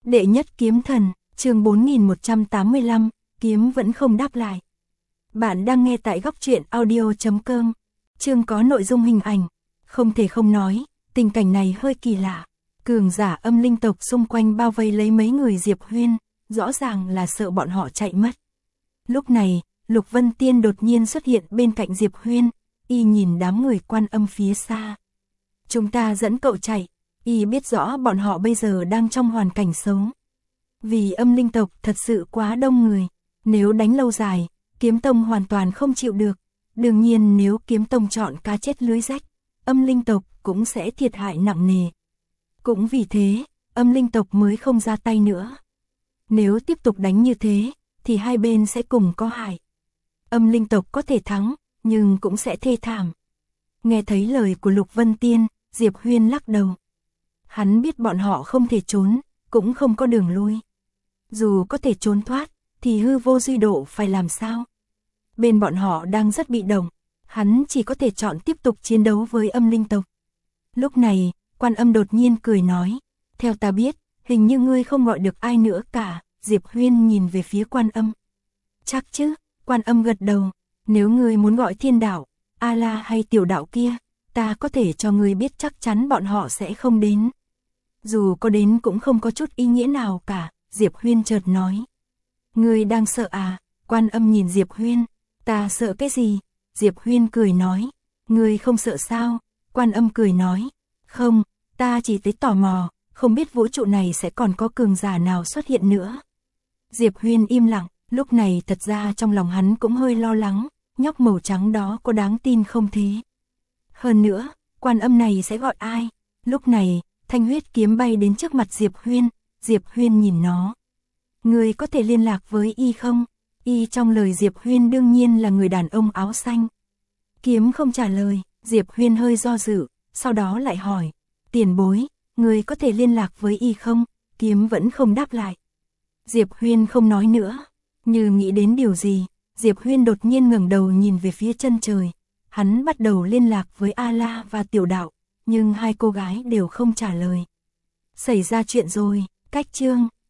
Đệ nhất kiếm thần, chương 4185, kiếm vẫn không đáp lại. Bạn đang nghe tại góc truyện audio.com. Chương có nội dung hình ảnh. Không thể không nói, tình cảnh này hơi kỳ lạ. Cường giả âm linh tộc xung quanh bao vây lấy mấy người Diệp Huyên, rõ ràng là sợ bọn họ chạy mất. Lúc này, Lục Vân Tiên đột nhiên xuất hiện bên cạnh Diệp Huyên, y nhìn đám người Quan Âm phía xa. Chúng ta dẫn cậu chạy, y biết rõ bọn họ bây giờ đang trong hoàn cảnh xấu. Vì âm linh tộc thật sự quá đông người, nếu đánh lâu dài, kiếm tông hoàn toàn không chịu được. Đương nhiên nếu kiếm tông chọn cá chết lưới rách, âm linh tộc cũng sẽ thiệt hại nặng nề. Cũng vì thế, âm linh tộc mới không ra tay nữa. Nếu tiếp tục đánh như thế, thì hai bên sẽ cùng có hại. Âm linh tộc có thể thắng, nhưng cũng sẽ thê thảm. Nghe thấy lời của Lục Vân Tiên, Diệp Huyên lắc đầu. Hắn biết bọn họ không thể trốn, cũng không có đường lui. Dù có thể trốn thoát, thì hư vô duy độ phải làm sao? Bên bọn họ đang rất bị động, hắn chỉ có thể chọn tiếp tục chiến đấu với âm linh tộc. Lúc này, Quan Âm đột nhiên cười nói, theo ta biết, hình như ngươi không gọi được ai nữa cả. Diệp Huyên nhìn về phía Quan Âm. Chắc chứ, Quan Âm gật đầu, nếu ngươi muốn gọi Thiên Đạo, A La hay Tiểu Đạo kia, ta có thể cho ngươi biết chắc chắn bọn họ sẽ không đến. Dù có đến cũng không có chút ý nghĩa nào cả, Diệp Huyên chợt nói. Ngươi đang sợ à? Quan Âm nhìn Diệp Huyên, ta sợ cái gì? Diệp Huyên cười nói, ngươi không sợ sao? Quan Âm cười nói, không, ta chỉ thấy tò mò, không biết vũ trụ này sẽ còn có cường giả nào xuất hiện nữa. Diệp Huyên im lặng, lúc này thật ra trong lòng hắn cũng hơi lo lắng, nhóc màu trắng đó có đáng tin không thế? Hơn nữa, Quan Âm này sẽ gọi ai? Lúc này, thanh huyết kiếm bay đến trước mặt Diệp Huyên, Diệp Huyên nhìn nó. Người có thể liên lạc với y không? Y trong lời Diệp Huyên đương nhiên là người đàn ông áo xanh. Kiếm không trả lời, Diệp Huyên hơi do dự, sau đó lại hỏi. Tiền bối, người có thể liên lạc với y không? Kiếm vẫn không đáp lại. Diệp Huyên không nói nữa. Như nghĩ đến điều gì, Diệp Huyên đột nhiên ngẩng đầu nhìn về phía chân trời. Hắn bắt đầu liên lạc với A La và Tiểu Đạo, nhưng hai cô gái đều không trả lời. Xảy ra chuyện rồi, cách chương.